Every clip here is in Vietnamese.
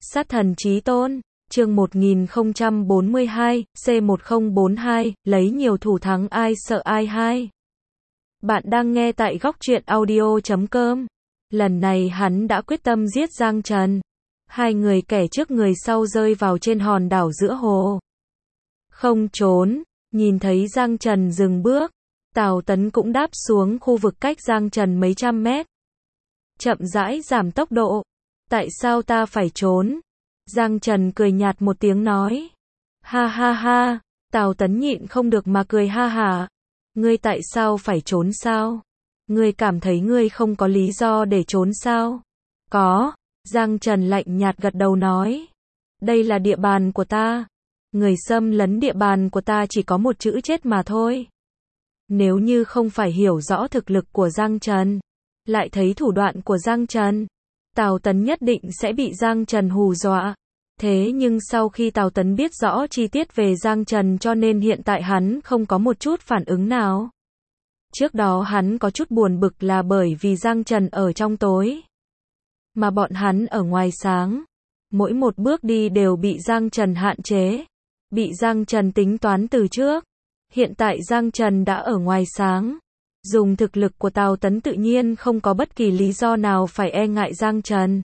Sát thần chí tôn, chương 1042, C1042, lấy nhiều thủ thắng ai sợ ai hai. Bạn đang nghe tại góc truyện audio.com. Lần này hắn đã quyết tâm giết Giang Trần. Hai người kẻ trước người sau rơi vào trên hòn đảo giữa hồ. Không trốn, nhìn thấy Giang Trần dừng bước, Tào Tấn cũng đáp xuống khu vực cách Giang Trần mấy trăm mét. Chậm rãi giảm tốc độ. Tại sao ta phải trốn? Giang Trần cười nhạt một tiếng nói. Ha ha ha, Tào Tấn nhịn không được mà cười ha hả. Ngươi tại sao phải trốn sao? Ngươi cảm thấy ngươi không có lý do để trốn sao? Có, Giang Trần lạnh nhạt gật đầu nói. Đây là địa bàn của ta. Người xâm lấn địa bàn của ta chỉ có một chữ chết mà thôi. Nếu như không phải hiểu rõ thực lực của Giang Trần, lại thấy thủ đoạn của Giang Trần, Tào Tấn nhất định sẽ bị Giang Trần hù dọa. Thế nhưng sau khi Tào Tấn biết rõ chi tiết về Giang Trần cho nên hiện tại hắn không có một chút phản ứng nào. Trước đó hắn có chút buồn bực là bởi vì Giang Trần ở trong tối, mà bọn hắn ở ngoài sáng. Mỗi một bước đi đều bị Giang Trần hạn chế, bị Giang Trần tính toán từ trước. Hiện tại Giang Trần đã ở ngoài sáng. Dùng thực lực của Tào Tấn tự nhiên không có bất kỳ lý do nào phải e ngại Giang Trần.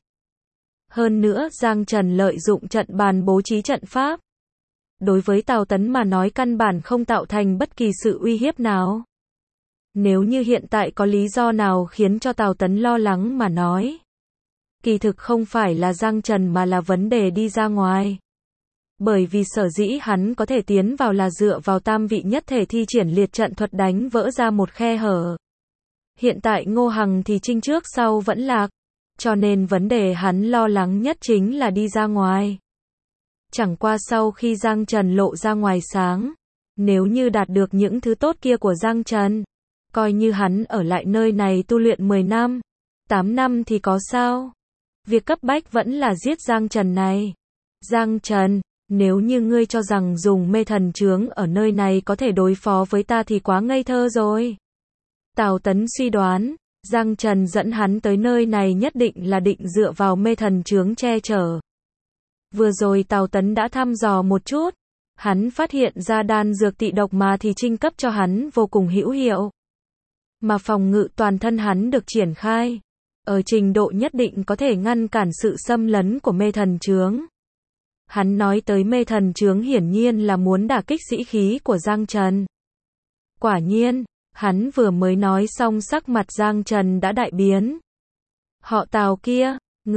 Hơn nữa Giang Trần lợi dụng trận bàn bố trí trận pháp. Đối với Tào Tấn mà nói căn bản không tạo thành bất kỳ sự uy hiếp nào. Nếu như hiện tại có lý do nào khiến cho Tào Tấn lo lắng mà nói, kỳ thực không phải là Giang Trần mà là vấn đề đi ra ngoài. Bởi vì sở dĩ hắn có thể tiến vào là dựa vào tam vị nhất thể thi triển liệt trận thuật đánh vỡ ra một khe hở. Hiện tại Ngô Hằng thì chinh trước sau vẫn lạc, cho nên vấn đề hắn lo lắng nhất chính là đi ra ngoài. Chẳng qua sau khi Giang Trần lộ ra ngoài sáng, nếu như đạt được những thứ tốt kia của Giang Trần, coi như hắn ở lại nơi này tu luyện 10 năm, 8 năm thì có sao? Việc cấp bách vẫn là giết Giang Trần này. Giang Trần, nếu như ngươi cho rằng dùng mê thần chướng ở nơi này có thể đối phó với ta thì quá ngây thơ rồi. Tào Tấn suy đoán, Giang Trần dẫn hắn tới nơi này nhất định là định dựa vào mê thần chướng che chở. Vừa rồi Tào Tấn đã thăm dò một chút, hắn phát hiện ra đan dược tị độc mà thì trinh cấp cho hắn vô cùng hữu hiệu. Mà phòng ngự toàn thân hắn được triển khai, ở trình độ nhất định có thể ngăn cản sự xâm lấn của mê thần chướng. Hắn nói tới mê thần chướng hiển nhiên là muốn đả kích sĩ khí của Giang Trần. Quả nhiên, hắn vừa mới nói xong sắc mặt Giang Trần đã đại biến. Họ Tào kia,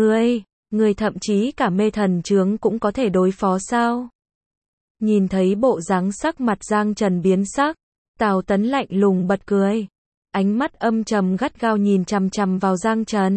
ngươi thậm chí cả mê thần chướng cũng có thể đối phó sao? Nhìn thấy bộ dáng sắc mặt Giang Trần biến sắc, Tào Tấn lạnh lùng bật cười. Ánh mắt âm trầm gắt gao nhìn chằm chằm vào Giang Trần.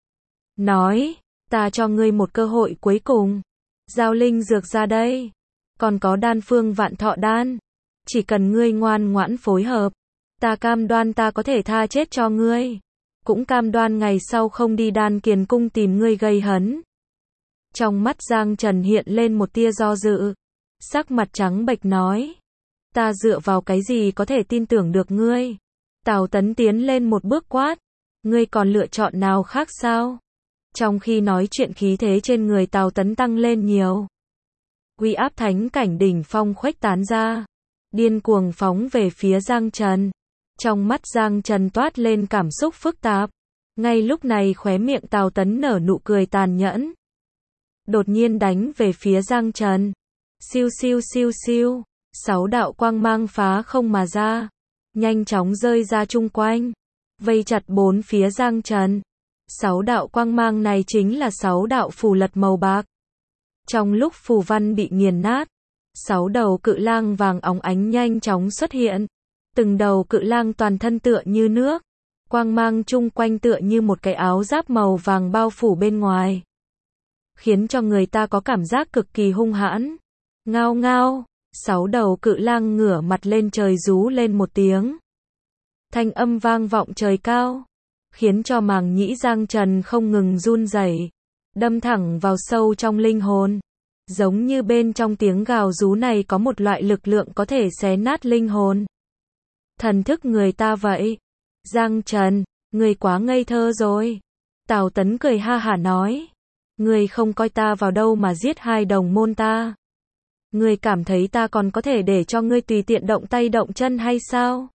Nói, ta cho ngươi một cơ hội cuối cùng. Giao linh dược ra đây. Còn có đan phương vạn thọ đan. Chỉ cần ngươi ngoan ngoãn phối hợp, ta cam đoan ta có thể tha chết cho ngươi. Cũng cam đoan ngày sau không đi Đan Kiền cung tìm ngươi gây hấn. Trong mắt Giang Trần hiện lên một tia do dự. Sắc mặt trắng bệch nói. Ta dựa vào cái gì có thể tin tưởng được ngươi? Tào Tấn tiến lên một bước quát. Ngươi còn lựa chọn nào khác sao? Trong khi nói chuyện khí thế trên người Tào Tấn tăng lên nhiều. Uy áp thánh cảnh đỉnh phong khuếch tán ra. Điên cuồng phóng về phía Giang Trần. Trong mắt Giang Trần toát lên cảm xúc phức tạp. Ngay lúc này khóe miệng Tào Tấn nở nụ cười tàn nhẫn. Đột nhiên đánh về phía Giang Trần. Siêu siêu siêu siêu. 6 đạo quang mang phá không mà ra. Nhanh chóng rơi ra chung quanh. Vây chặt bốn phía Giang Trần. 6 đạo quang mang này chính là 6 đạo phù lật màu bạc. Trong lúc phù văn bị nghiền nát, 6 đầu cự lang vàng óng ánh nhanh chóng xuất hiện. Từng đầu cự lang toàn thân tựa như nước. Quang mang chung quanh tựa như một cái áo giáp màu vàng bao phủ bên ngoài. Khiến cho người ta có cảm giác cực kỳ hung hãn. Ngao ngao, 6 đầu cự lang ngửa mặt lên trời rú lên một tiếng. Thanh âm vang vọng trời cao. Khiến cho màng nhĩ Giang Trần không ngừng run rẩy, đâm thẳng vào sâu trong linh hồn. Giống như bên trong tiếng gào rú này có một loại lực lượng có thể xé nát linh hồn. Thần thức người ta vậy. Giang Trần, người quá ngây thơ rồi. Tào Tấn cười ha hả nói. Ngươi không coi ta vào đâu mà giết hai đồng môn ta. Ngươi cảm thấy ta còn có thể để cho ngươi tùy tiện động tay động chân hay sao?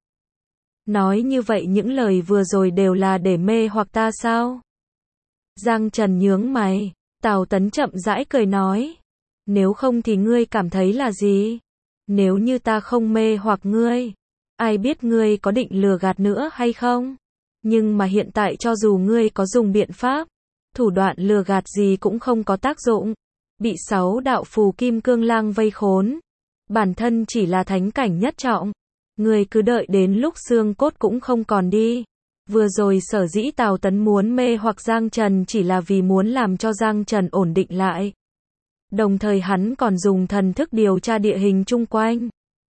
Nói như vậy những lời vừa rồi đều là để mê hoặc ta sao? Giang Trần nhướng mày, Tào Tấn chậm rãi cười nói. Nếu không thì ngươi cảm thấy là gì? Nếu như ta không mê hoặc ngươi, ai biết ngươi có định lừa gạt nữa hay không? Nhưng mà hiện tại cho dù ngươi có dùng biện pháp, thủ đoạn lừa gạt gì cũng không có tác dụng. Bị 6 đạo phù kim cương lang vây khốn. Bản thân chỉ là thánh cảnh nhất trọng. Ngươi cứ đợi đến lúc xương cốt cũng không còn đi. Vừa rồi sở dĩ Tào Tấn muốn mê hoặc Giang Trần chỉ là vì muốn làm cho Giang Trần ổn định lại. Đồng thời hắn còn dùng thần thức điều tra địa hình chung quanh.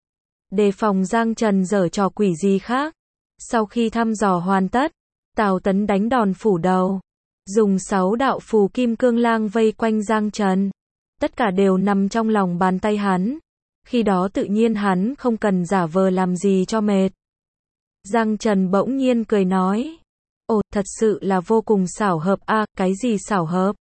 Đề phòng Giang Trần giở trò quỷ gì khác. Sau khi thăm dò hoàn tất, Tào Tấn đánh đòn phủ đầu. Dùng 6 đạo phù kim cương lang vây quanh Giang Trần. Tất cả đều nằm trong lòng bàn tay hắn. Khi đó tự nhiên hắn không cần giả vờ làm gì cho mệt. Giang Trần bỗng nhiên cười nói. Ồ, thật sự là vô cùng xảo hợp a. Cái gì xảo hợp?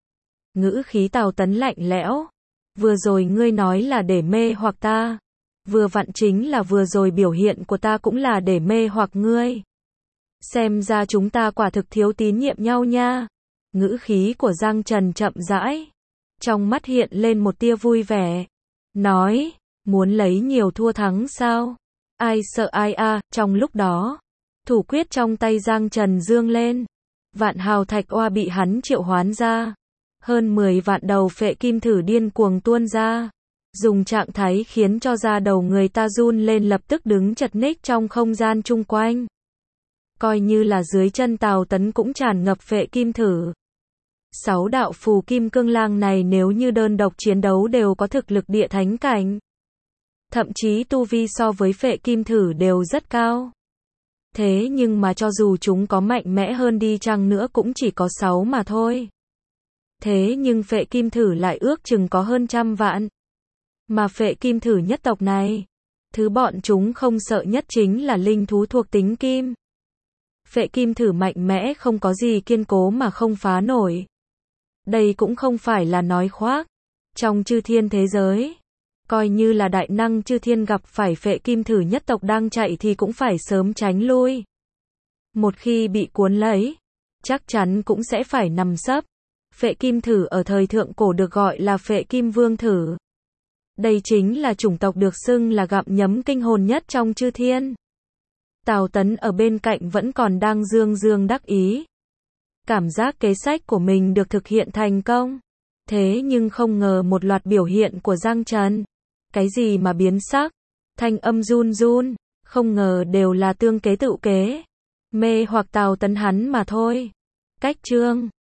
Ngữ khí Tào Tấn lạnh lẽo. Vừa rồi ngươi nói là để mê hoặc ta. Vừa vặn chính là vừa rồi biểu hiện của ta cũng là để mê hoặc ngươi. Xem ra chúng ta quả thực thiếu tín nhiệm nhau nha. Ngữ khí của Giang Trần chậm rãi. Trong mắt hiện lên một tia vui vẻ. Nói, muốn lấy nhiều thua thắng sao? Ai sợ ai a. Trong lúc đó, thủ quyết trong tay Giang Trần dương lên. Vạn hào thạch oa bị hắn triệu hoán ra. Hơn 10 vạn đầu phệ kim thử điên cuồng tuôn ra. Dùng trạng thái khiến cho da đầu người ta run lên lập tức đứng chật ních trong không gian chung quanh. Coi như là dưới chân Tào Tấn cũng tràn ngập phệ kim thử. 6 đạo phù kim cương lang này nếu như đơn độc chiến đấu đều có thực lực địa thánh cảnh. Thậm chí tu vi so với phệ kim thử đều rất cao. Thế nhưng mà cho dù chúng có mạnh mẽ hơn đi chăng nữa cũng chỉ có 6 mà thôi. Thế nhưng phệ kim thử lại ước chừng có hơn 100 vạn. Mà phệ kim thử nhất tộc này, thứ bọn chúng không sợ nhất chính là linh thú thuộc tính kim. Phệ kim thử mạnh mẽ không có gì kiên cố mà không phá nổi. Đây cũng không phải là nói khoác. Trong chư thiên thế giới, coi như là đại năng chư thiên gặp phải phệ kim thử nhất tộc đang chạy thì cũng phải sớm tránh lui. Một khi bị cuốn lấy, chắc chắn cũng sẽ phải nằm sấp. Phệ kim thử ở thời thượng cổ được gọi là phệ kim vương thử. Đây chính là chủng tộc được xưng là gặm nhấm kinh hồn nhất trong chư thiên. Tào Tấn ở bên cạnh vẫn còn đang dương dương đắc ý. Cảm giác kế sách của mình được thực hiện thành công. Thế nhưng không ngờ một loạt biểu hiện của Giang Trần. Cái gì mà biến sắc, thanh âm run run, không ngờ đều là tương kế tự kế. Mê hoặc Tào Tấn hắn mà thôi. Cách chương